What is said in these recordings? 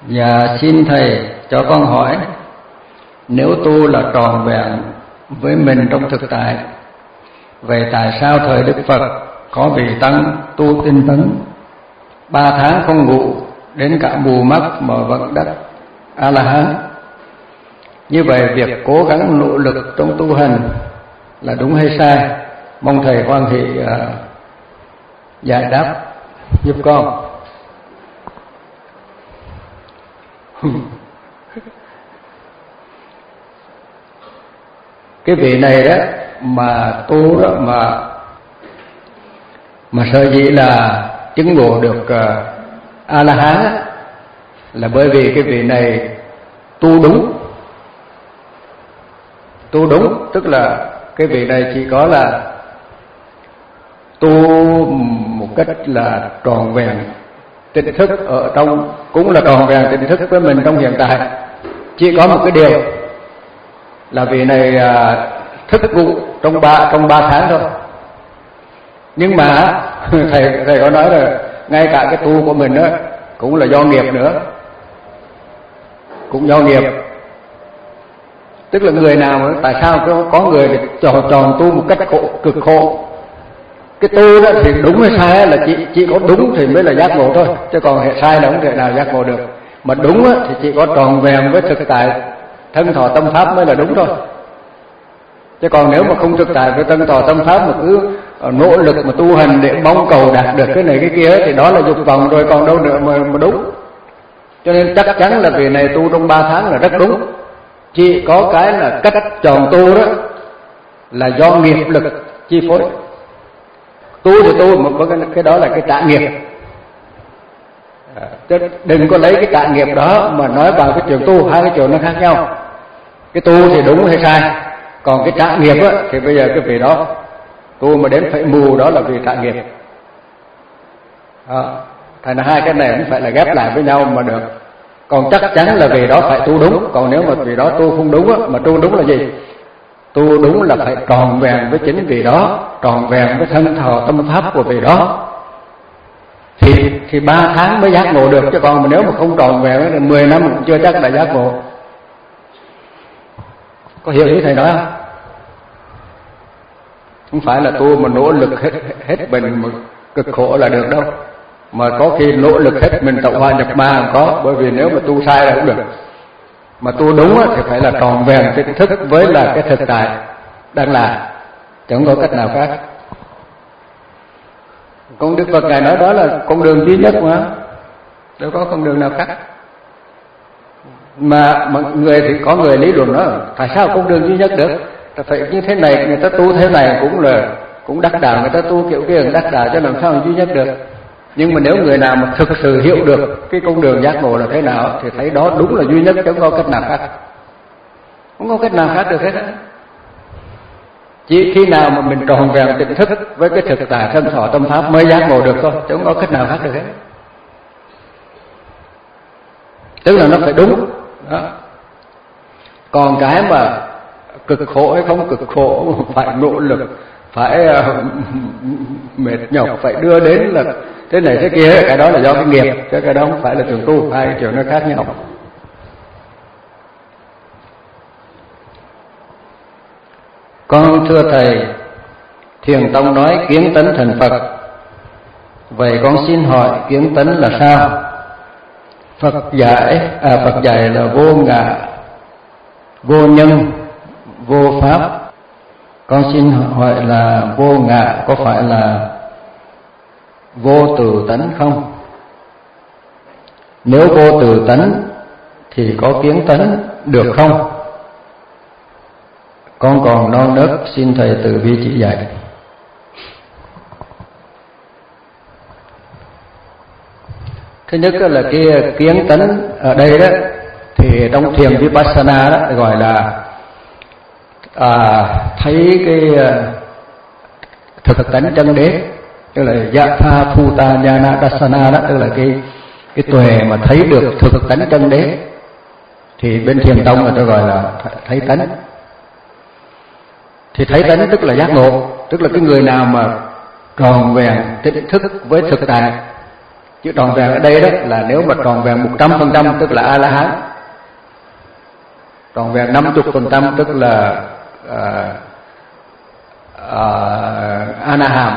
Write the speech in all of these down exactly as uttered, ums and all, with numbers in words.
Dạ xin thầy cho con hỏi, nếu tu là tròn vẹn với mình trong thực tại, vậy tại sao thời Đức Phật có vị tăng tu tinh tấn ba tháng không ngủ đến cả mù mắt mà vẫn đắc A La Hán? Như vậy việc cố gắng nỗ lực trong tu hành là đúng hay sai? Mong thầy hoan hỷ uh, giải đáp giúp con. Cái vị này đó mà tu đó mà mà sở dĩ là chứng ngộ được uh, A La Hán là bởi vì cái vị này tu đúng. Tu đúng tức là cái vị này chỉ có là tu một cách là tròn vẹn tỉnh thức ở trong, cũng là tròn vẹn tỉnh thức với mình trong hiện tại. Chỉ có một cái điều là vị này à, thức ngủ trong ba trong ba tháng thôi. Nhưng mà thầy thầy có nói là ngay cả cái tu của mình đó cũng là do nghiệp nữa, cũng do nghiệp. Tức là người nào mà tại sao có, có người tròn tròn tu một cách khổ, cực khổ. Cái tu đó thì đúng hay sai là chỉ chỉ có đúng thì mới là giác ngộ thôi, chứ còn hệ sai là không thể nào giác ngộ được. Mà đúng á, thì chỉ có tròn vẹn với thực tại thân thọ tâm pháp mới là đúng thôi. Chứ còn nếu mà không thực tại với thân thọ tâm pháp mà cứ nỗ lực mà tu hành để mong cầu đạt được cái này cái kia thì đó là dục vọng rồi, còn đâu nữa mà, mà đúng. Cho nên chắc chắn là vị này tu trong ba tháng là rất đúng. Chỉ có cái là cách chọn tu đó là do nghiệp lực chi phối. Tu thì tu mà cái đó là cái trả nghiệp. Chứ đừng có lấy cái trả nghiệp đó mà nói vào cái chuyện tu, hai cái chuyện nó khác nhau. Cái tu thì đúng hay sai, còn cái trả nghiệp á thì bây giờ cái vị đó tu mà đến phải mù đó là vì trả nghiệp. À, thành ra hai cái này cũng phải là ghép lại với nhau mà được. Còn chắc chắn là vì đó phải tu đúng. Còn nếu mà vì đó tu không đúng á, mà tu đúng là gì? Tu đúng là phải tròn vẹn với chính vì đó, tròn vẹn với thân thọ tâm pháp của vị đó. Thì thì ba tháng mới giác ngộ được, chứ còn mà nếu mà không tròn vẹn thì mười năm cũng chưa chắc là giác ngộ. Có hiểu ý thầy nói không? Không phải là tu mà nỗ lực hết hết mình mà cực khổ là được đâu. Mà có khi nỗ lực hết mình tẩu hỏa nhập ma không có, bởi vì nếu mà tu sai là cũng được. Mà tu đúng á, thì phải là tròn vẹn tỉnh thức với là cái thực tại đang là, chẳng có cách nào khác. Con Đức Phật Ngài nói đó là con đường duy nhất mà, đâu có con đường nào khác. Mà mọi người thì có người lý luận đó, tại sao con đường duy nhất được? Ta phải như thế này, người ta tu thế này cũng là cũng đắc đạo, người ta tu kiểu kia cũng đắc đạo, cho làm sao duy nhất được? Nhưng mà nếu người nào mà thực sự hiểu được cái con đường giác ngộ là thế nào thì thấy đó đúng là duy nhất, chứ không có cách nào khác. Không có cách nào khác được hết. Chỉ khi nào mà mình tròn vẹn tỉnh thức với cái thực tại thân thọ tâm pháp mới giác ngộ được thôi, chứ không có cách nào khác được hết. Tức là nó phải đúng đó. Còn cái mà cực khổ hay không cực khổ, phải nỗ lực, phải uh, mệt nhọc, phải đưa đến là thế này thế kia, cái đó là do cái nghiệp, chứ cái đó không phải là trường tu, hai cái chuyện nó khác nhau. Con thưa thầy, Thiền Tông nói kiến tánh thành Phật, vậy con xin hỏi kiến tánh là sao? Phật dạy à, Phật dạy là vô ngã, vô nhân, vô pháp. Con xin hỏi là vô ngã có phải là vô tự tánh không? Nếu vô tự tánh thì có kiến tánh được không? Con còn non nớt, xin thầy từ bi chỉ dạy. Thứ nhất là cái kiến tánh ở đây đó, thì trong thiền Vipassana đó gọi là à, thấy cái thực tánh chân đế, tức là Yatha Bhuta Jnana Dassana đó, tức là cái cái tuệ mà thấy được thực tánh chân đế. Thì bên Thiền Tông người ta gọi là thấy tánh. Thì thấy tánh tức là giác ngộ, tức là cái người nào mà tròn vẹn tỉnh thức với thực tại Chữ tròn vẹn ở đây đó là nếu mà tròn vẹn một trăm phần trăm tức là A La Hán, tròn vẹn năm mươi phần trăm tức là uh, uh, A Na Hàm,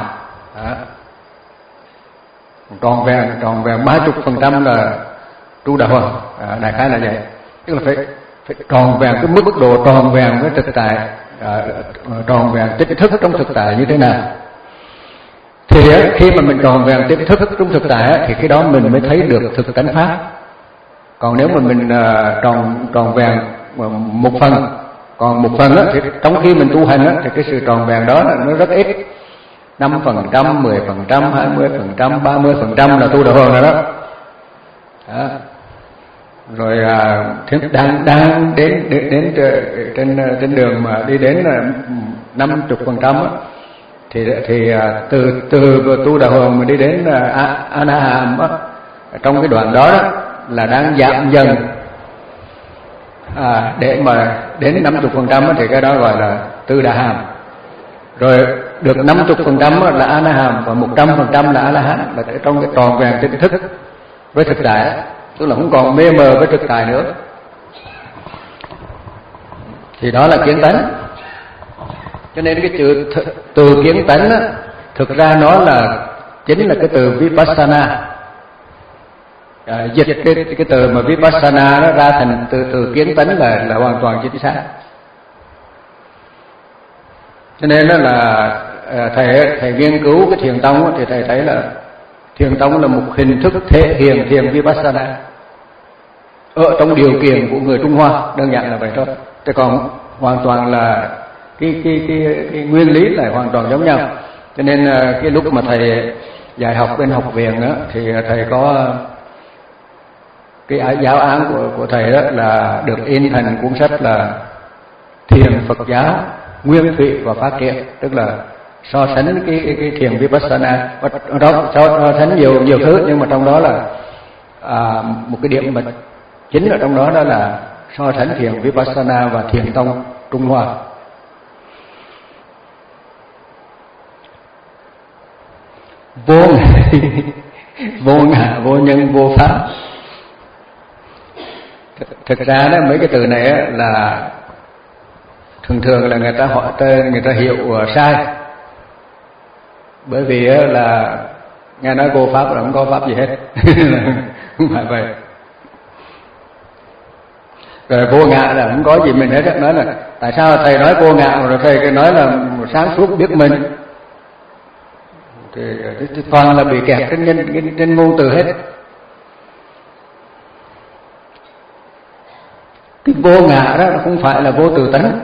tròn vẹn tròn vẹn ba mươi phần trăm là Trụ Đà Hoàng, à, đại khái là vậy. Tức là phải phải tròn vẹn cái mức độ tròn vẹn với thực tại, à, tròn vẹn tỉnh thức trong thực tại như thế nào. Thì khi mà mình tròn vẹn tỉnh thức trong thực tại thì khi đó mình mới thấy được thực tánh pháp. Còn nếu mà mình uh, tròn tròn vẹn một phần, còn một phần á, thì trong khi mình tu hành á, thì cái sự tròn vẹn đó nó rất ít, năm phần trăm, mười phần trăm, hai mươi phần trăm, ba mươi phần trăm là tu Đà Hoàng rồi đó. Đó. Rồi à, đang đang đến đến, đến trên trên đường mà đi đến năm mươi phần trăm á, thì thì à, từ từ tu Đà Hoàng mà đi đến à, A Na Hàm á, trong cái đoạn đó, đó là đang giảm dần, à, để mà đến năm mươi phần trăm thì cái đó gọi là Tư Đà Hàm. Rồi được năm mươi phần trăm là A Na Hàm và một trăm phần trăm là A La Hán, là trong cái tròn vẹn tỉnh thức với thực tại, tức là không còn mê mờ với thực tại nữa. Thì đó là kiến tánh. Cho nên cái chữ từ kiến tánh á, thực ra nó là chính là cái từ Vipassana. À, dịch cái, cái từ mà Vipassana nó ra thành từ từ kiến tánh là là hoàn toàn chính xác. Cho nên đó là thầy thầy nghiên cứu cái Thiền tông thì thầy thấy là Thiền tông là một hình thức thể hiện thiền Vipassana ở trong điều kiện của người Trung Hoa, đơn giản là vậy thôi. Thế còn hoàn toàn là cái cái cái, cái nguyên lý là hoàn toàn giống nhau. Cho nên cái lúc mà thầy dạy học bên học viện đó, thì thầy có cái giáo án của của thầy đó là được in thành cuốn sách là Thiền Phật giáo Nguyên Thủy và Phát Triển, tức là so sánh cái cái, cái thiền Vipassana, đó so sánh nhiều nhiều thứ, nhưng mà trong đó là à, một cái điểm mà chính ở trong đó đó là so sánh thiền Vipassana và Thiền tông Trung Hoa. Vô vô ngã, vô nhân, vô pháp. Thực ra đó mấy cái từ này là thường thường là người ta hỏi người ta hiểu sai, bởi vì là nghe nói vô pháp là không có pháp gì hết. Không phải vậy. Rồi vô ngã là không có gì mình hết. Nói là tại sao thầy nói vô ngã rồi thầy nói là sáng suốt biết mình, thì, thì toàn là bị kẹt trên nhân trên ngôn từ hết. Cái vô ngã đó không phải là vô tự tánh.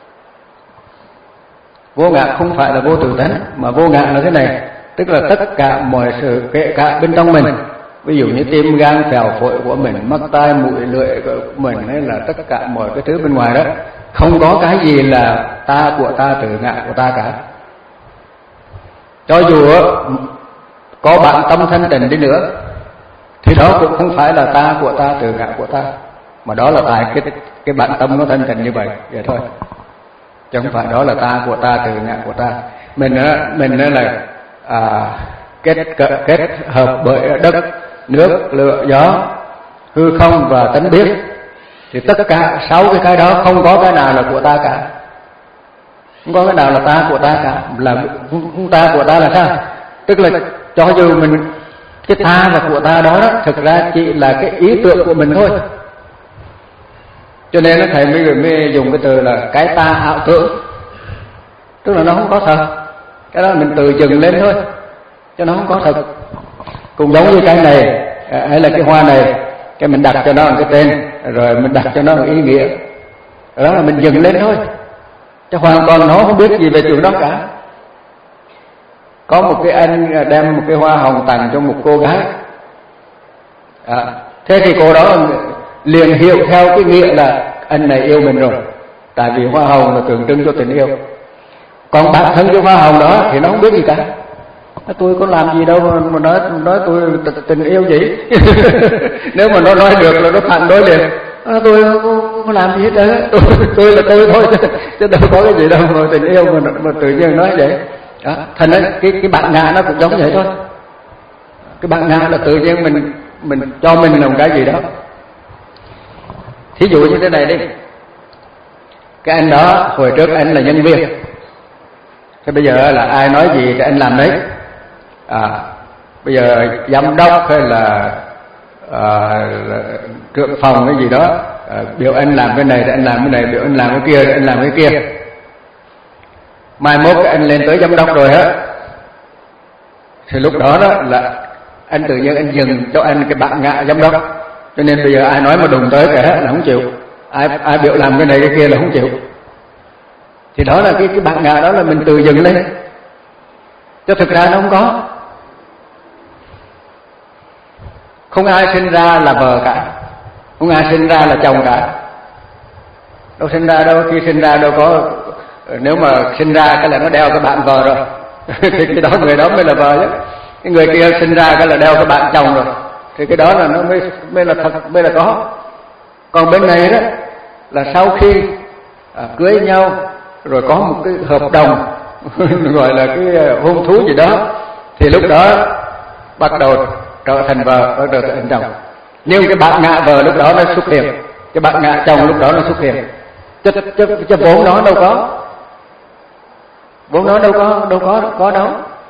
Vô ngã không phải là vô tự tánh, mà vô ngã là thế này, tức là tất cả mọi sự kể cả bên trong mình, ví dụ như tim gan phèo phổi của mình, mắt tai mũi lưỡi của mình, hay là tất cả mọi cái thứ bên ngoài đó, không có cái gì là ta của ta, tự ngã của ta cả. Cho dù có bạn tâm thanh tịnh đi nữa thì đó cũng không phải là ta của ta, tự ngã của ta, mà đó là tại cái cái bản tâm nó thanh tịnh như vậy, vậy thôi. Chứ không phải đó là ta của ta, tự ngã của ta. Mình mình là à, kết kết hợp bởi đất, nước, lửa, gió, hư không và tánh biết, thì tất cả sáu cái cái đó không có cái nào là của ta cả, không có cái nào là ta của ta cả. Là không ta của ta là sao? Tức là cho dù mình cái ta và của ta đó, đó thực ra chỉ là cái ý tưởng của mình thôi. Cho nên thầy mới, mới dùng cái từ là cái ta ảo tưởng, tức là nó không có thật. Cái đó mình tự dựng lên thôi, cho nó không có thật. Cũng giống như cái này hay là cái hoa này, cái mình đặt cho nó một cái tên, rồi mình đặt cho nó một ý nghĩa, đó là mình dựng lên thôi, chứ hoàn toàn nó không biết gì về chuyện đó cả. Có một cái anh đem một cái hoa hồng tặng cho một cô gái, à, thế thì cô đó liền hiểu theo cái nghĩa là anh này yêu mình rồi, tại vì hoa hồng là tượng trưng cho tình yêu. Còn bản thân cái hoa hồng đó thì nó không biết gì cả. Tôi có làm gì đâu mà nói nói tôi tình yêu gì. Nếu mà nó nói được là nó phản đối liền. Tôi không có làm gì hết đó, tôi, tôi là tôi thôi, chứ đâu có cái gì đâu mà tình yêu mà, mà tự nhiên nói vậy. Đó, thành ra cái cái bản ngã nó cũng giống vậy thôi. Cái bạn ngã là tự nhiên mình mình cho mình làm cái gì đó. Thí dụ như thế này đi, cái anh đó hồi trước anh là nhân viên, thế bây giờ là ai nói gì thì anh làm đấy. À, bây giờ giám đốc hay là, à, là trưởng phòng cái gì đó, à, biểu anh làm cái này thì anh làm cái này, biểu anh làm cái kia thì anh làm cái kia. Mai mốt anh lên tới giám đốc rồi hết, thì lúc đó đó là anh tự nhiên anh dừng cho anh cái bạn ngạ giám đốc. Cho nên bây giờ ai nói mà đụng tới cái hết là không chịu, ai ai biểu làm cái này cái kia là không chịu. Thì đó là cái cái bạn ngạ đó là mình tự dừng lên, chứ thực ra nó không có. Không ai sinh ra là vợ cả, không ai sinh ra là chồng cả. Đâu sinh ra đâu, khi sinh ra đâu có, nếu mà sinh ra cái là nó đeo cái bạn vợ rồi thì cái đó người đó mới là vợ chứ. Cái người kia sinh ra cái là đeo cái bạn chồng rồi, thì cái đó là nó mới mới là thật, mới là có. Còn bên này đó là sau khi à, cưới nhau rồi có một cái hợp đồng gọi là cái hôn thú gì đó, thì lúc đó bắt đầu trở thành vợ, bắt đầu trở thành chồng. Nhưng cái bạn ngạ vợ lúc đó nó xuất hiện, cái bạn ngạ chồng lúc đó nó xuất hiện, chứ, chứ, chứ vốn nó đâu có, vốn nó đâu có, đâu có, có đâu.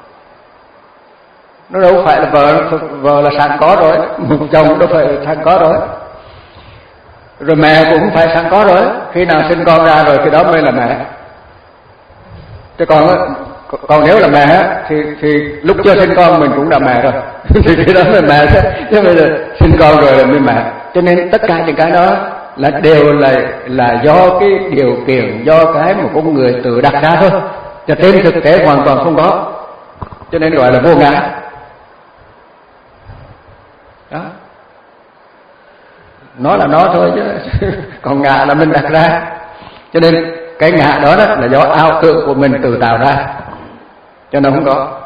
Nó đâu phải là vợ, vợ là sẵn có rồi, chồng đâu phải sẵn có rồi. Rồi mẹ cũng phải sẵn có rồi, khi nào sinh con ra rồi thì đó mới là mẹ. Chứ còn còn nếu là mẹ thì thì lúc chưa sinh con mình cũng là mẹ rồi thì cái đó là mẹ chứ, chứ bây giờ sinh con rồi là mới mẹ. Cho nên tất cả những cái đó là đều là là do cái điều kiện, do cái mà con người tự đặt ra thôi, cho trên thực tế hoàn toàn không có. Cho nên gọi là vô ngã đó. Nó là nó thôi chứ còn ngã là mình đặt ra. Cho nên cái ngã đó, đó là do ảo tưởng của mình tự tạo ra, cho nên không có.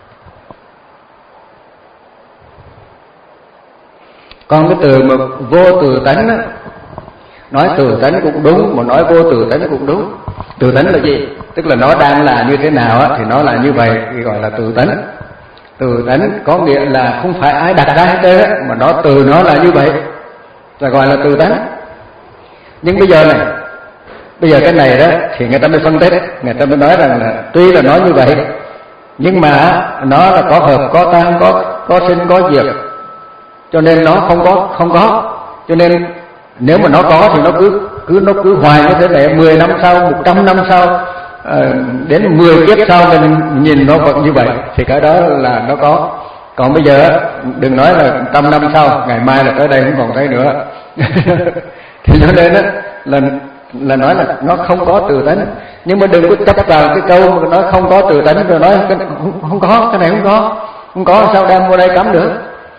Còn cái từ mà vô tự tánh đó, nói tự tánh cũng đúng, mà nói vô tự tánh cũng đúng. Tự tánh là gì? Tức là nó đang là như thế nào á, thì nó là như vậy, thì gọi là tự tánh. Tự tánh có nghĩa là không phải ai đặt ra hết trơn, mà nó từ nó là như vậy, là gọi là tự tánh. Nhưng bây giờ này, bây giờ cái này đó thì người ta mới phân tích, người ta mới nói rằng là tuy là nói như vậy, nhưng mà nó là có hợp, có tan, có có sinh, có diệt, cho nên nó không có, không có. Cho nên nếu mà nó có thì nó cứ cứ nó cứ hoài như thế này, mười năm sau, một trăm năm sau, à, đến mười kiếp sau mình nhìn nó vẫn như vậy, thì cái đó là nó có. Còn bây giờ đừng nói là trăm năm sau, ngày mai là tới đây không còn thấy nữa thì cho nên đó là là nói là nó không có tự tánh. Nhưng mà đừng có chấp vào cái câu mà nói không có tự tánh rồi nói cái, không, không có, cái này không có, không có sao đem vô đây cắm được.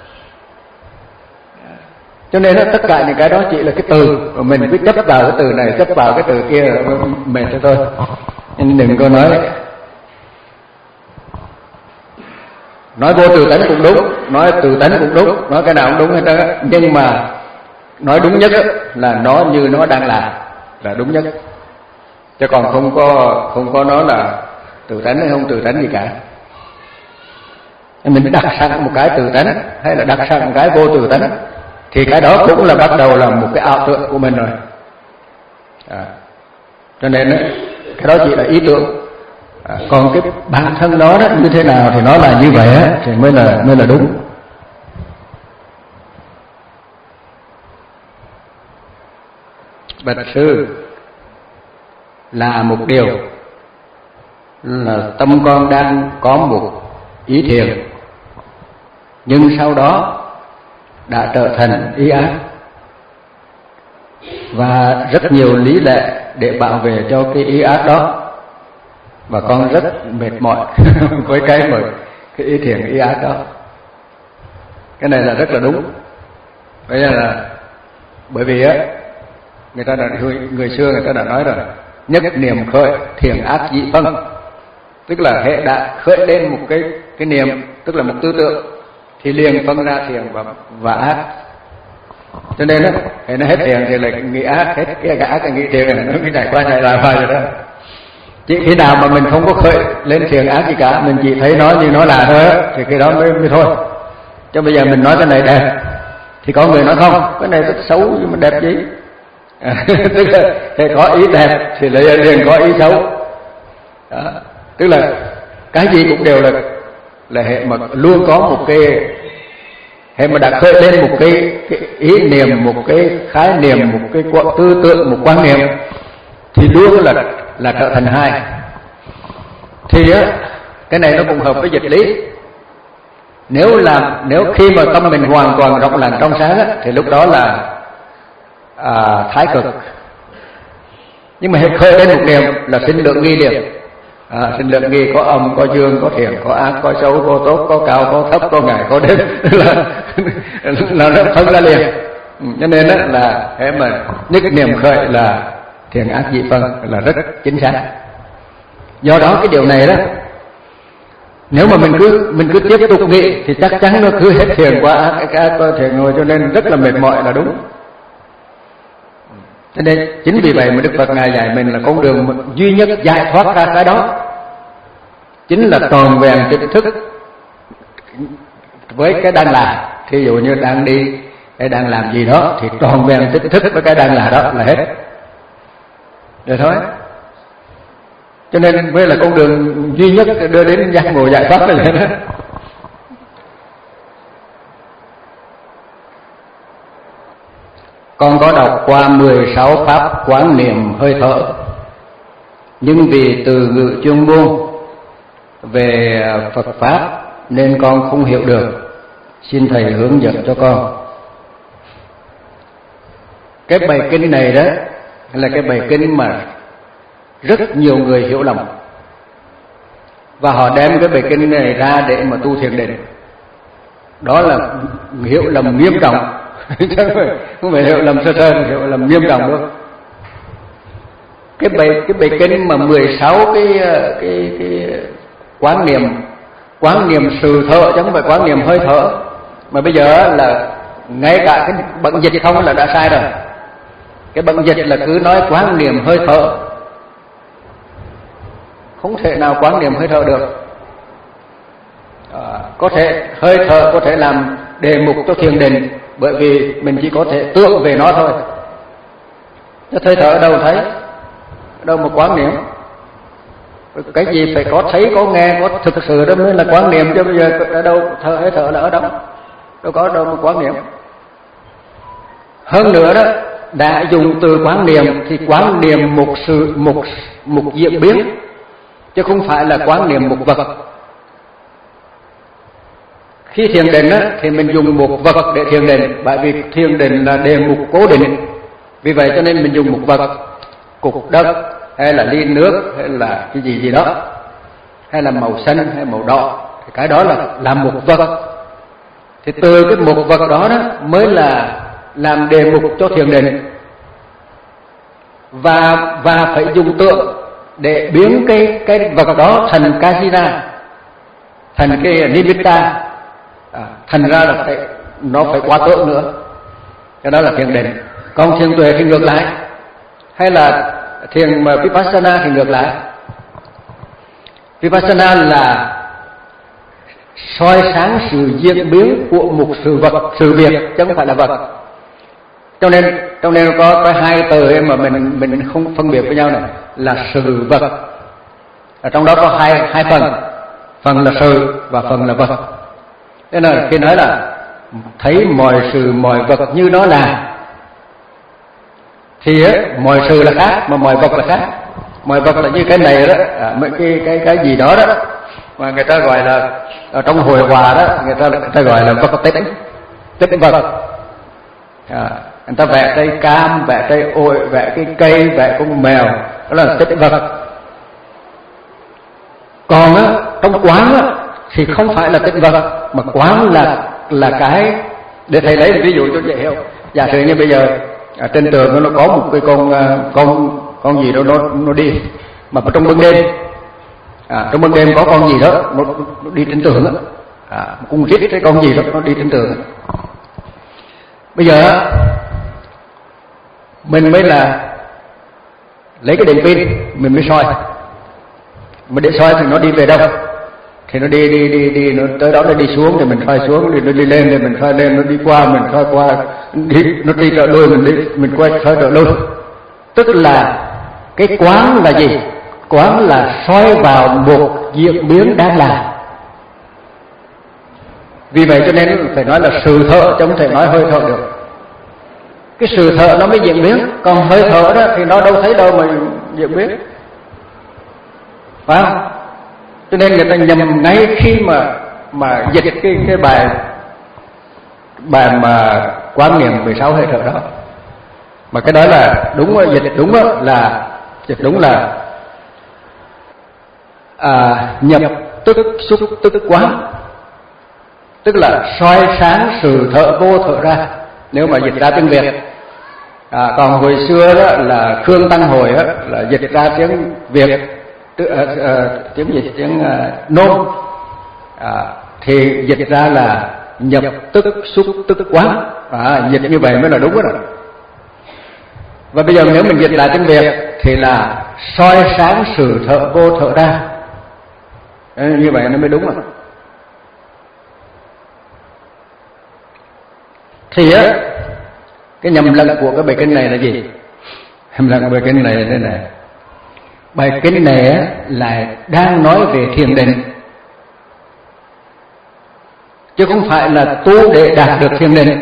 Cho nên đó, tất cả những cái đó chỉ là cái từ, mà mình cứ chấp vào cái từ này, chấp vào cái từ kia mệt cho tôi. Nên đừng có nói nói vô tự tánh cũng đúng, nói tự tánh cũng đúng, nói cái nào cũng đúng hết trơn. Nhưng mà nói đúng nhất là nó như nó đang là là đúng nhất, chứ còn không có không có nói là tự tánh hay không tự tánh gì cả. Mình đặt sang một cái tự tánh hay là đặt sang một cái vô tự tánh, thì cái đó cũng là bắt đầu là một cái ảo tưởng của mình rồi. À, cho nên đó, cái đó chỉ là ý tưởng. À, còn cái bản thân đó, đó như thế nào thì nó là như vậy á, thì mới là mới là đúng. Bạch sư, là một điều là tâm con đang có một ý thiện, nhưng sau đó đã trở thành ý ác, và rất nhiều lý lẽ để bảo vệ cho cái ý ác đó, và con rất mệt mỏi với cái mà cái ý thiện ý ác đó. Cái này là rất là đúng. Bây giờ là bởi vì á, người ta đã, người xưa người ta đã nói rồi, nhất niệm khởi thiện ác dị phân, tức là hệ đã khởi lên một cái cái niệm, tức là một tư tưởng, thì liền phân ra thiện và và ác. Cho nên á, hệ nó hết thiện thì lại nghĩ ác, hết cái ác thì nghĩ thiện, nó cứ chạy qua chạy lại hoài rồi đó. Chỉ khi nào mà mình không có khởi lên thiện ác gì cả, mình chỉ thấy nó như nó là thôi, thì cái đó mới mới thôi. Cho bây giờ mình nói cái này đẹp thì có người nói không, cái này rất xấu nhưng mà đẹp gì. À, tức là thì có ý đẹp thì lại liền có ý xấu. Đó. Tức là cái gì cũng đều là là hệ mà luôn có một cái hệ mà đã khởi lên một cái, cái ý niệm, một cái khái niệm, một cái tư tưởng, một quan niệm thì luôn là là trở thành hai. Thì á cái này nó cũng hợp với dịch lý. Nếu làm nếu khi mà tâm mình hoàn toàn rộng lặng trong sáng á, thì lúc đó là à, thái cực. Nhưng mà hệ khởi lên một niệm là sinh lượng nghi niệm. À, sinh lượng nghi có âm, có dương, có thiện, có ác, có xấu, có tốt, có cao, có thấp, có ngày, có đêm. là, là nó phân ra liền. Cho nên đó là hệ mà nhất niệm khởi là thiện ác dị phân là rất chính xác. Do đó cái điều này đó, nếu mà mình cứ mình cứ tiếp tục nghĩ thì chắc chắn nó cứ hết thiện qua ác, cái ác qua thiện rồi, cho nên rất là mệt mỏi là đúng. Cho nên chính vì vậy mà Đức Phật Ngài dạy mình là con đường duy nhất giải thoát ra cái đó chính là tròn vẹn tỉnh thức với cái đang là. Thí dụ như đang đi hay đang làm gì đó thì tròn vẹn tỉnh thức với cái đang là đó là hết rồi thôi. Cho nên mới là con đường duy nhất đưa đến giác ngộ giải thoát này đó. Con có đọc qua mười sáu pháp quán niệm hơi thở, nhưng vì từ ngữ chuyên môn về Phật pháp nên con không hiểu được, xin thầy hướng dẫn cho con. Cái bài kinh này đó là cái bài kinh mà rất nhiều người hiểu lầm, và họ đem cái bài kinh này ra để mà tu thiền định. Đó là hiểu lầm nghiêm trọng. Không phải hiểu lầm sơ sơ, hiểu lầm nghiêm trọng đâu. Cái bài cái bài kinh mà mười sáu cái cái cái quán niệm quán niệm sự thở chứ không phải quán niệm hơi thở, mà bây giờ là ngay cả cái bận dịch không là đã sai rồi. Cái bận dịch là cứ nói quán niệm hơi thở, không thể nào quán niệm hơi thở được. À, có thể hơi thở có thể làm đề mục cho thiền định, bởi vì mình chỉ có thể tưởng về nó thôi. Chứ hơi thở ở đâu thấy, ở đâu mà quán niệm. Cái gì phải có thấy, có nghe, có thực sự đó mới là quán niệm, chứ bây giờ ở đâu thở hơi thở là ở đâu, đâu có đâu mà quán niệm. Hơn nữa đó, đã dùng từ quán niệm thì quán niệm một sự một một diễn biến, chứ không phải là quán niệm một vật. Khi thiền định á, thì mình dùng một vật để thiền định, bởi vì thiền định là đề mục cố định. Vì vậy cho nên mình dùng một vật, cục đất hay là ly nước hay là cái gì gì đó, hay là màu xanh hay màu đỏ, thì cái đó là làm một vật. Thì từ cái một vật đó đó mới là làm đề mục cho thiền định, và và phải dùng tượng để biến cái cái vật đó thành kasina, thành cái nimitta. À, thành ra là phải, nó phải qua tượng nữa. Cái đó là thiền định. Còn thiền tuệ thì ngược lại, hay là thiền mà vipassana thì ngược lại. Vipassana là soi sáng sự diễn biến của một sự vật, sự việc, chứ không phải là vật. Cho nên cho nên có cái hai từ mà mình mình không phân biệt với nhau này là sự vật. Ở trong đó có hai hai phần, phần là sự và phần là vật. Thế nên khi nói là thấy mọi sự mọi vật như nó là, thì ấy, mọi sự là khác mà mọi vật là khác. Mọi vật là như cái này đó, à, cái cái cái gì đó đó mà người ta gọi là ở trong hội họa đó, người ta người ta gọi là vật tích, tích vật. À, người ta vẽ cây cam, vẽ cây ổi, vẽ cái cây, vẽ con mèo, đó là tích vật. Còn á, trong quán á thì không phải là tích vật, mà quán là là cái, để thầy lấy ví dụ cho dễ hiểu. Giả sử như bây giờ ở trên tường nó có một cái con con con gì đó nó nó đi, mà trong ban đêm, à, trong ban đêm có con gì đó nó, nó đi trên tường đó, à, con rít cái con gì đó nó đi trên tường. Bây giờ mình mới là lấy cái đèn pin mình mới soi, mà để soi thì nó đi về đâu? thì nó đi đi đi đi nó tới đó nó đi xuống thì mình soi xuống, đi nó đi lên thì mình soi lên, nó đi qua mình soi qua, đi nó đi trở lui mình đi mình quay soi trở lui. Tức là cái quán là gì? Quán là soi vào một diễn biến đang làm. Vì vậy cho nên phải nói là sự thở, chứ không thể nói hơi thở được. Cái sự thở nó mới diễn biến, còn hơi thở đó thì nó đâu thấy đâu mà diễn biến, phải không? Cho nên người ta nhầm ngay khi mà mà dịch cái cái bài bài mà quán niệm mười sáu hơi thở đó. Mà cái đó là đúng, dịch đúng là dịch đúng là à, nhập tức xúc tức quán, tức là soi sáng sự thở vô thở ra, nếu mà dịch ra tiếng Việt. À, còn hồi xưa đó là Khương Tăng Hồi đó, là dịch ra tiếng Việt, tức, uh, uh, tiếng gì tiếng uh, nôm, à, thì dịch ra là nhập tức xúc tức quán. À, dịch như vậy mới là đúng rồi. Và bây giờ nếu mình dịch lại tiếng Việt thì là soi sáng sự thở vô thở ra. À, như vậy nó mới đúng rồi. Thì á, cái nhầm lẫn của cái bài kinh này là gì? Nhầm lẫn bài kinh này là thế này. Bài kinh này á, là đang nói về thiền định, chứ không phải là tu để đạt được thiền định,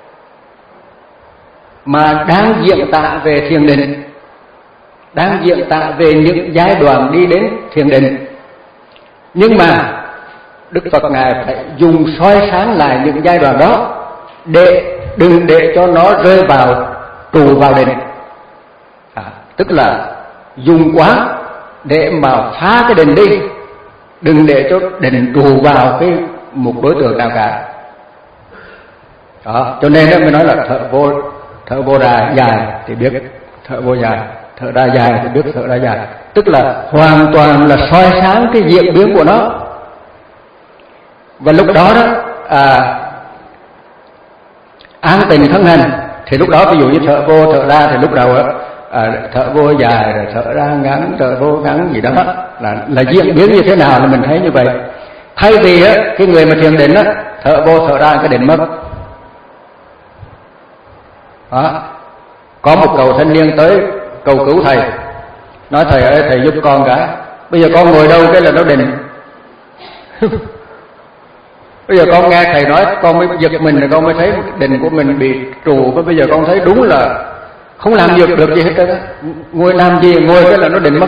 mà đang diễn tả về thiền định, đang diễn tả về những giai đoạn đi đến thiền định. Nhưng mà Đức Phật Ngài phải dùng soi sáng lại những giai đoạn đó, để đừng để cho nó rơi vào trụ vào định. À, tức là dùng quá để mà phá cái định đi, đừng để cho định trụ vào cái một đối tượng nào cả. Đó, cho nên đó mới nói là thở vô thở vô ra dài thì biết thở vô dài, thở ra dài thì biết thở ra dài. Tức là hoàn toàn là soi sáng cái diễn biến của nó. Và lúc đó đó à, an tình thân hành, thì lúc đó ví dụ như thở vô thở ra thì lúc đầu á, à, thở vô dài rồi thở ra ngắn, thở vô ngắn gì đó là là diễn biến như thế nào là mình thấy như vậy. Thay vì á, cái người mà thiền định á, thở vô thở ra cái định mất. Đó. Có một cậu thanh niên tới cầu cứu thầy, nói thầy ơi thầy giúp con cái, bây giờ con ngồi đâu cái là nó định. Bây giờ con nghe thầy nói con mới giật mình, rồi con mới thấy định của mình bị trù. Và bây giờ con thấy đúng là không làm được được gì hết trơn. Ngồi làm gì ngồi cái là nó định mất.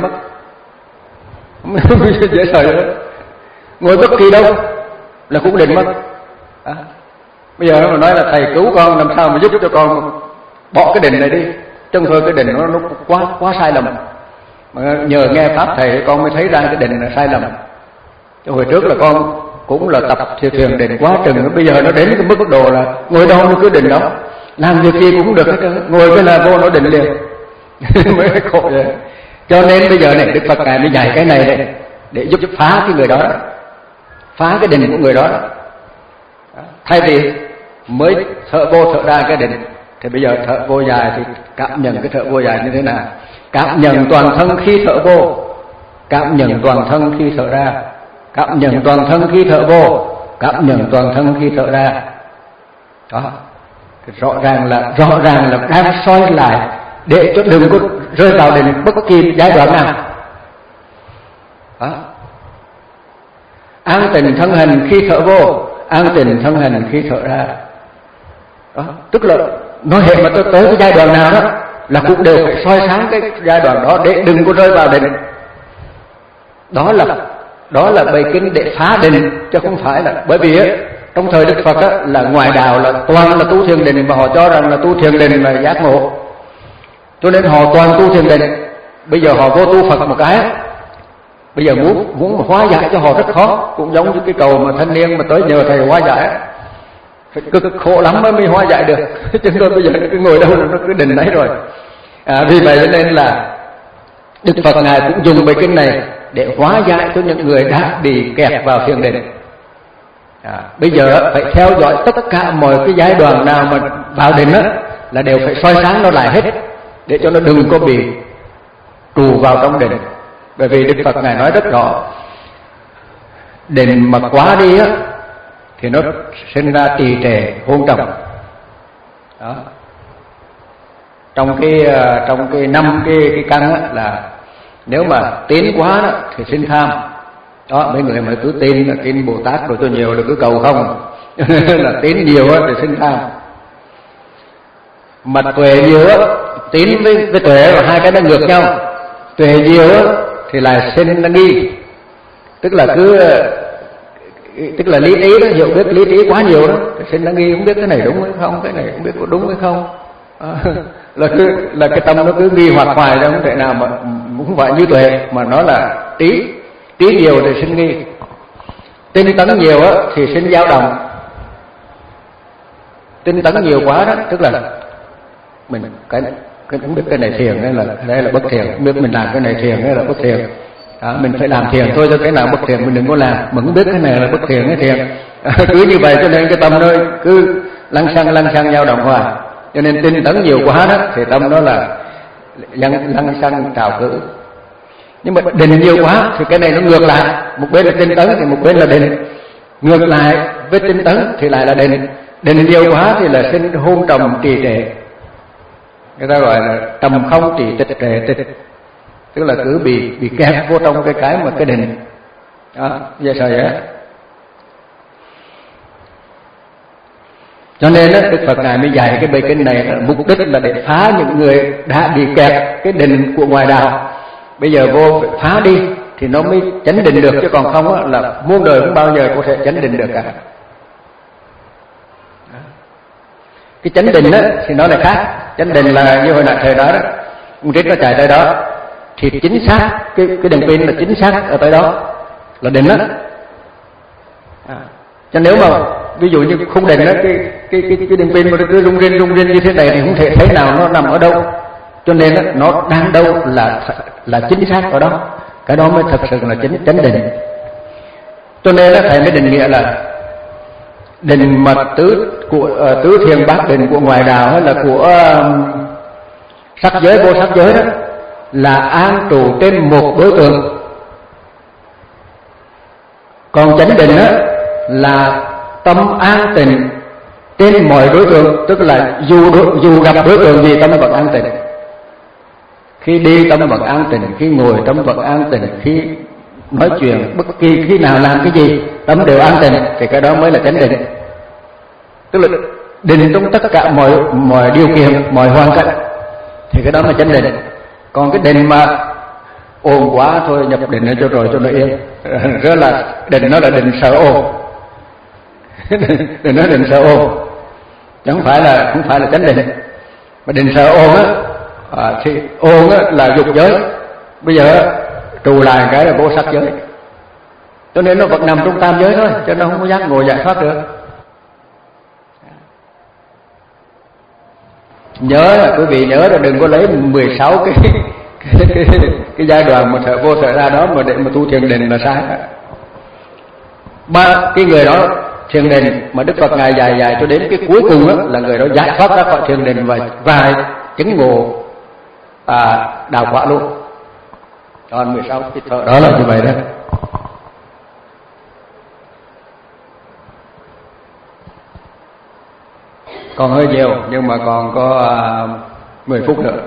Dễ sợ đó. Ngồi bất kỳ đâu là cũng định mất. À. Bây giờ nó nói là thầy cứu con, làm sao mà giúp cho con bỏ cái định này đi, chứ không thôi cái định nó, nó quá quá sai lầm. Mà nhờ nghe pháp thầy con mới thấy ra cái định là sai lầm. Chứ hồi trước là con cũng là tập thiền thiền định quá chừng, bây giờ nó đến cái mức độ là ngồi đâu nó cứ định đó, làm việc gì cũng được hết trơn, ngồi cái là vô nó định liền. Mới khổ vậy. Cho nên bây giờ này Đức Phật Ngài mới dạy cái này này để giúp phá cái người đó, phá cái định của người đó. Thay vì mới thở vô thở ra cái định, thì bây giờ thở vô dài thì cảm nhận cái thở vô dài như thế nào, cảm nhận toàn thân khi thở vô, cảm nhận toàn thân khi thở ra, cảm nhận toàn thân khi thở vô, cảm nhận toàn thân khi thở ra. Đó, thì rõ ràng là rõ ràng là đang soi lại để cho đừng có rơi vào định bất kỳ giai đoạn nào. Đó. An tình thân hành khi thở vô, an tình thân hành khi thở ra. Đó, tức là nói hệ mà tới, tới cái giai đoạn nào đó là cũng đều phải soi sáng cái giai đoạn đó để đừng có rơi vào định. Đó là đó là bài kinh để phá định, chứ không phải là bởi vì á, trong thời Đức Phật á, là ngoài đạo là toàn là tu thiền định, và họ cho rằng là tu thiền định là giác ngộ, cho nên họ toàn tu thiền định. Bây giờ họ vô tu Phật một cái, bây giờ muốn muốn hóa giải cho họ rất khó, cũng giống như cái cầu mà thanh niên mà tới nhờ thầy hóa giải, phải cực khổ lắm mới mới hóa giải được. Chứ không bây giờ nó cứ ngồi đâu nó cứ định đấy rồi. À, vì vậy cho nên là Đức Phật Ngài cũng dùng bài kinh này để hóa giải cho những người đã bị kẹt vào thiền định. À, bây giờ phải theo dõi tất cả mọi cái giai đoạn nào mà vào định đó, là đều phải soi sáng nó lại hết, để cho nó đừng có bị trù vào trong định. Bởi vì Đức Phật Ngài nói rất rõ, định mà quá đi á thì nó sinh ra trì trệ hôn trầm. Đó. Trong cái trong cái năm cái cái căn á, là nếu mà tiến quá đó, thì sinh tham. Đó, mấy người mà cứ tin là tin Bồ Tát rồi cho nhiều rồi cứ cầu không là tiến nhiều á thì sinh tham. Mà tuệ nhiều á, tín với, với tuệ là hai cái nó ngược nhau. Tuệ nhiều á thì lại sinh là nghi, tức là cứ tức là lý trí đó, hiểu biết lý trí quá nhiều đó, sinh là nghi, không biết cái này đúng hay không, cái này không biết có đúng hay không. À, là cứ là cái tâm nó cứ nghi hoặc hoài ra, không thể nào mà cũng phải như tuệ, mà nó là trí. Trí nhiều thì sinh nghi, tinh tấn nhiều á thì sinh dao động. Tinh tấn nhiều quá đó, tức là mình cái cái không biết cái này thiền hay là đây là bất thiền, không biết mình làm cái này thiền hay là bất thiền. Đó, mình phải làm thiền thôi, cho cái nào bất thiền mình đừng có làm, mà không biết cái này là bất thiền hay thiền. À, cứ như vậy cho nên cái tâm nó cứ lăng xăng lăng xăng dao động hoài. Cho nên tinh tấn nhiều quá đó thì tâm nó là lăng lăng xăng trào cử. Nhưng mà định nhiều quá thì cái này nó ngược lại, một bên là tinh tấn thì một bên là định. Ngược lại với tinh tấn thì lại là định. Định nhiều quá thì là sinh hôn trầm trì trệ, người ta gọi là trầm không trì trệ trệ tịch, tức là cứ bị bị kẹp vô trong cái cái mà cái định. Đó, vậy sao vậy? Cho nên đó, Đức Phật Ngài mới dạy cái bài kinh này là mục đích là để phá những người đã bị kẹp cái định của ngoài đạo. Bây giờ vô phá đi thì nó mới chánh định được, chứ còn không á, là muôn đời không bao giờ có thể chánh định được cả. Cái chánh định á thì nó là khác. Chánh định là như hồi nãy thầy nói đó, con rít nó chạy tới đó thì chính xác cái cái đèn pin là chính xác ở tới đó là định á. À, cho nếu mà ví dụ như không định á, cái cái cái cái đèn pin mà nó cứ rung rinh rung rinh như thế này thì không thể thấy nào nó nằm ở đâu. Cho nên á, nó đang đâu là là chính xác ở đó, cái đó mới thật sự là chính chánh định. Cho nên á, thầy mới định nghĩa là định mà tứ của uh, tứ thiền bát định của ngoại đạo hay là của uh, sắc giới vô sắc giới đó là an trụ trên một đối tượng. Còn chánh định á là tâm an tịnh trên mọi đối tượng, tức là dù dù gặp đối tượng gì tâm vẫn an tịnh. Khi đi tâm vẫn an tịnh, khi ngồi tâm vẫn an tịnh, khi nói chuyện bất kỳ khi nào làm cái gì tâm đều an tịnh, thì cái đó mới là chánh định. Tức là định trong tất cả mọi mọi điều kiện, mọi hoàn cảnh, thì cái đó là chánh định. Còn cái định mà ồn quá thôi nhập định cho rồi cho nó yên, rất là định nó là định sợ ồn. Định nó định sợ ồn, chứ không phải là không phải là chánh định. Mà định sợ ồn á, à, thì ồn á là dục giới. Bây giờ trù lại cái là vô sắc giới, cho nên nó vẫn nằm trong tam giới thôi, cho nó không có dám ngồi giải thoát được. Nhớ là quý vị nhớ là đừng có lấy mười sáu cái cái, cái, cái giai đoạn mà thở vô thở ra đó mà để mà tu thiền định là sai. Ba cái người đó thiền định mà Đức Phật Ngài dài dài cho đến cái cuối cùng đó, là người đó giải thoát ra khỏi thiền định và và chứng ngộ à, đạo quả luôn. Còn mười sáu cái thở đó là như vậy đó. Còn hơi nhiều nhưng mà còn có uh, mười phút nữa.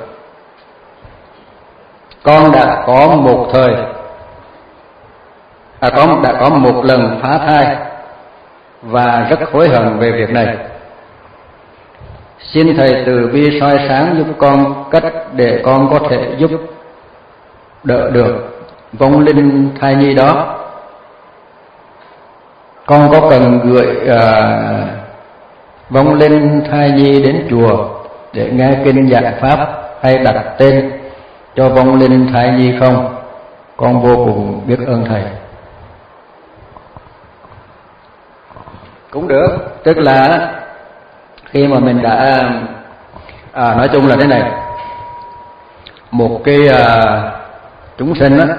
Con đã có một thời à, con đã có một lần phá thai và rất hối hận về việc này. Xin thầy từ bi soi sáng giúp con cách để con có thể giúp đỡ được vong linh thai nhi đó. Con có cần gửi uh, vong linh thai nhi đến chùa để nghe kinh giảng pháp hay đặt tên cho vong linh thai nhi không? Con vô cùng biết ơn thầy. Cũng được, tức là khi mà mình đã à, nói chung là thế này, một cái à, chúng sinh á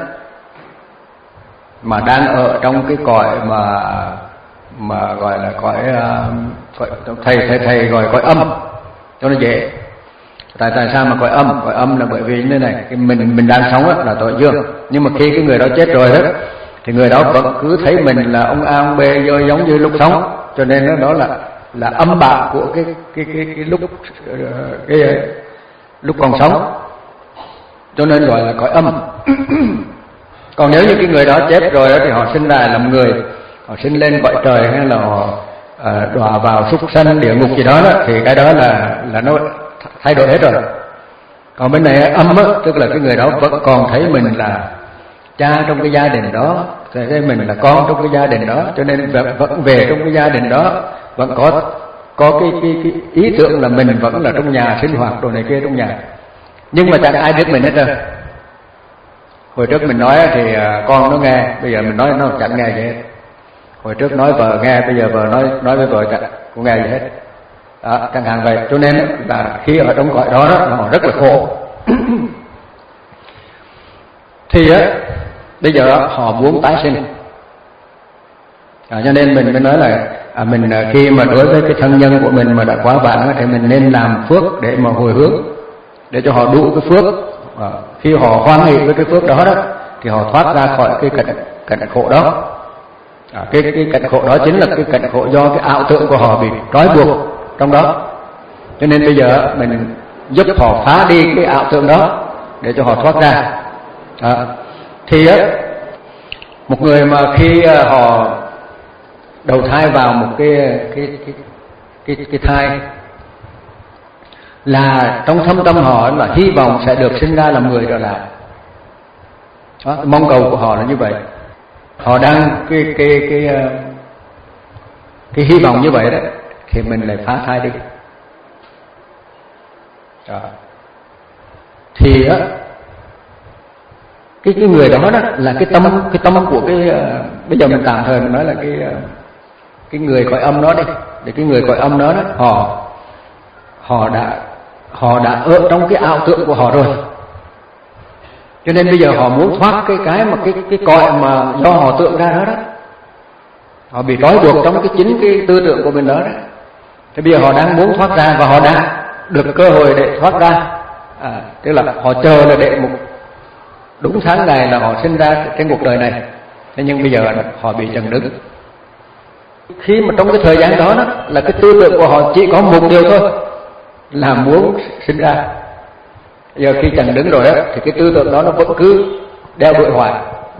mà đang ở trong cái cõi mà mà gọi là cõi, cõi thầy thầy thầy gọi cõi âm cho nó dễ. Tại tại sao mà cõi âm? Cõi âm là bởi vì như thế này, cái mình mình đang sống là tội dương, nhưng mà khi cái người đó chết rồi đó thì người đó vẫn cứ thấy mình là ông A ông B giống như lúc sống, cho nên đó, đó là là âm bạo của cái cái cái, cái lúc cái, cái lúc còn sống, cho nên gọi là cõi âm. Còn nếu như cái người đó chết rồi đó, thì họ sinh lại làm người, họ sinh lên cõi trời, hay là họ à, đọa vào súc sanh địa ngục gì đó, đó thì cái đó là là nó thay đổi hết rồi. Còn bên này âm á, tức là cái người đó vẫn còn thấy mình là cha trong cái gia đình đó, thấy mình là con trong cái gia đình đó, cho nên vẫn về trong cái gia đình đó, vẫn có có cái, cái, cái ý tưởng là mình vẫn là trong nhà sinh hoạt đồ này kia trong nhà, nhưng mà chẳng ai biết mình hết trơn. Hồi trước mình nói thì con nó nghe, bây giờ mình nói nó chẳng nghe gì hết. Hồi trước nói vợ nghe, bây giờ vợ nói nói với vợ chẳng cũng nghe gì hết. Đó, chẳng hạn vậy. Cho nên là khi ở trong cõi đó, đó họ rất là khổ. Thì á, bây giờ họ muốn tái sinh. À, cho nên mình mới nói là à, mình khi mà đối với cái thân nhân của mình mà đã quá vãng thì mình nên làm phước để mà hồi hướng, để cho họ đủ cái phước. À, khi họ hoan hỷ với cái phước đó đó thì họ thoát ra khỏi cái cảnh cảnh khổ đó. À, cái cái cảnh khổ đó chính là cái cảnh khổ do cái ảo tưởng của họ bị trói buộc trong đó. Cho nên bây giờ mình giúp họ phá đi cái ảo tưởng đó để cho họ thoát ra. À, thì á, một người mà khi họ đầu thai vào một cái cái cái cái, cái thai, là trong thâm tâm họ là hy vọng sẽ được sinh ra làm người trở lại. Đó, mong cầu của họ là như vậy. Họ đang cái cái cái cái, cái hy vọng như vậy đó, thì mình lại phá thai đi. Đó. Thì á, cái cái người đó đó là cái tâm cái tâm của cái bây giờ mình tạm thời mình nói là cái cái người cõi âm đó đi, để cái người cõi âm đó đó họ họ đã họ đã ở trong cái ảo tưởng của họ rồi, cho nên bây giờ họ muốn thoát cái cái mà cái cái cõi mà do họ tưởng ra đó đó, họ bị trói buộc trong cái chính cái tư tưởng của mình đó đó. Thì bây giờ họ đang muốn thoát ra, và họ đã được cơ hội để thoát ra. À, tức là họ chờ là để một đúng tháng ngày là họ sinh ra trên cuộc đời này. Thế nhưng bây giờ họ bị chặn đứng. Khi mà trong cái thời gian đó, đó là cái tư tưởng của họ chỉ có một điều thôi, là muốn sinh ra. Giờ khi chặn đứng rồi đó, thì cái tư tưởng đó nó vẫn cứ đeo đuổi hoài.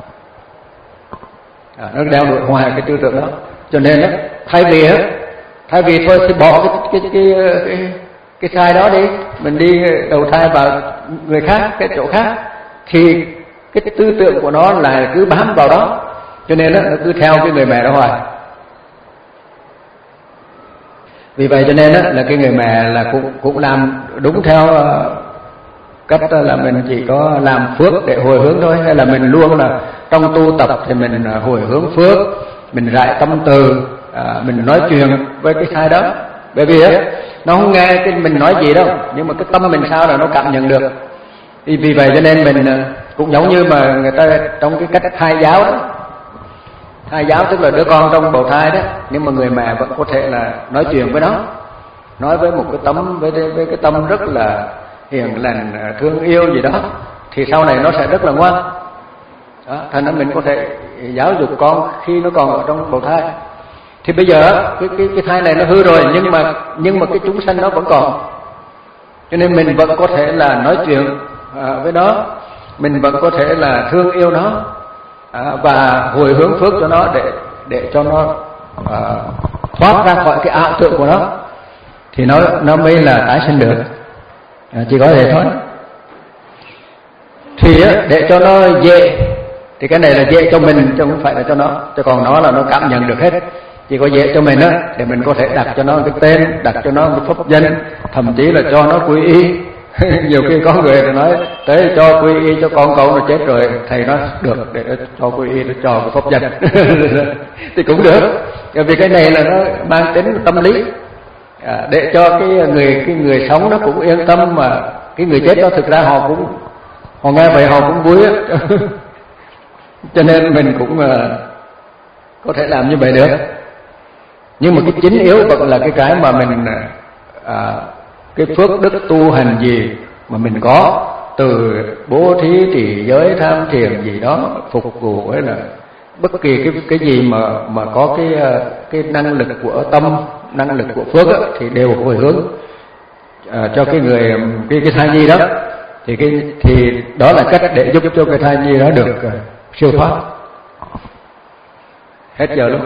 À, nó đeo đuổi hoài cái tư tưởng đó. Cho nên đó, thay vì đó, thay vì thôi thì bỏ cái cái cái cái cái sai đó đi, mình đi đầu thai vào người khác, cái chỗ khác, thì cái tư tưởng của nó là cứ bám vào đó. Cho nên đó, nó cứ theo cái người mẹ đó hoài. Vì vậy cho nên đó, là cái người mẹ là cũng cũng làm đúng theo cách là mình chỉ có làm phước để hồi hướng thôi, hay là mình luôn là trong tu tập thì mình hồi hướng phước, mình rải tâm từ, à, mình nói chuyện với cái thai đó. Bởi vì á, nó không nghe cái mình nói gì đâu, nhưng mà cái tâm mình sao là nó cảm nhận được. Vì, vì vậy cho nên mình cũng giống như mà người ta trong cái cách thai giáo đó. Thai giáo tức là đứa con trong bào thai đó, nhưng mà người mẹ vẫn có thể là nói chuyện với nó, nói với một cái tâm với, với cái tâm rất là hiền lành, thương yêu gì đó, thì sau này nó sẽ rất là ngoan. Đó, thành ra mình có thể giáo dục con khi nó còn ở trong bào thai. Thì bây giờ cái cái cái thai này nó hư rồi, nhưng mà nhưng mà cái chúng sanh nó vẫn còn, cho nên mình vẫn có thể là nói chuyện à, với nó, mình vẫn có thể là thương yêu nó, à, và hồi hướng phước cho nó để để cho nó à, thoát ra khỏi cái ảo tưởng của nó, thì nó nó mới là tái sinh được. À, chỉ có thế thôi. Thì á, để cho nó dễ, thì cái này là dễ cho mình chứ không phải là cho nó, chứ còn nó là nó cảm nhận được hết. Chỉ có dễ cho mình á, để mình có thể đặt cho nó cái tên, đặt cho nó cái pháp danh, thậm chí là cho nó quy y. Nhiều khi có người nói tới cho quy y cho con cậu nó chết rồi, thầy nói được để cho quy y, nó cho cái pháp danh thì cũng được. Bởi vì cái này là nó mang tính tâm lý, à, để cho cái người cái người sống nó cũng yên tâm, mà cái người chết đó thực ra họ cũng họ nghe vậy họ cũng vui á. Cho nên mình cũng uh, có thể làm như vậy được. Nhưng mà cái chính yếu vẫn là cái cái mà mình à, cái phước đức tu hành gì mà mình có, từ bố thí trì giới tham thiền gì đó, phục vụ ấy là bất kỳ cái cái gì mà mà có cái cái năng lực của tâm, năng lực của phước á, thì đều hồi hướng à, cho cái người cái cái thai nhi đó, thì cái thì đó là cách để giúp cho cái thai nhi đó được uh, siêu thoát. Hết giờ luôn.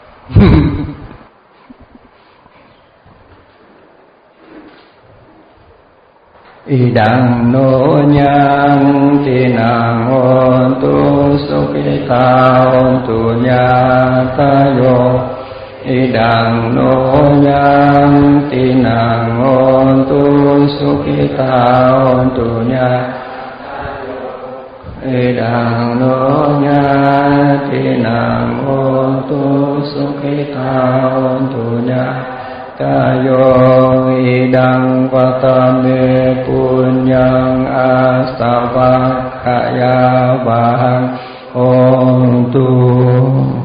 Idang no nyang tinang ontu sukita ontu nyata yo. Idang no nyang tinang ontu sukita ontu nyata yo. Idang no nyang tinang ontu sukita ontu nyata Tayo idang patame punyang asavakaya bahang ontu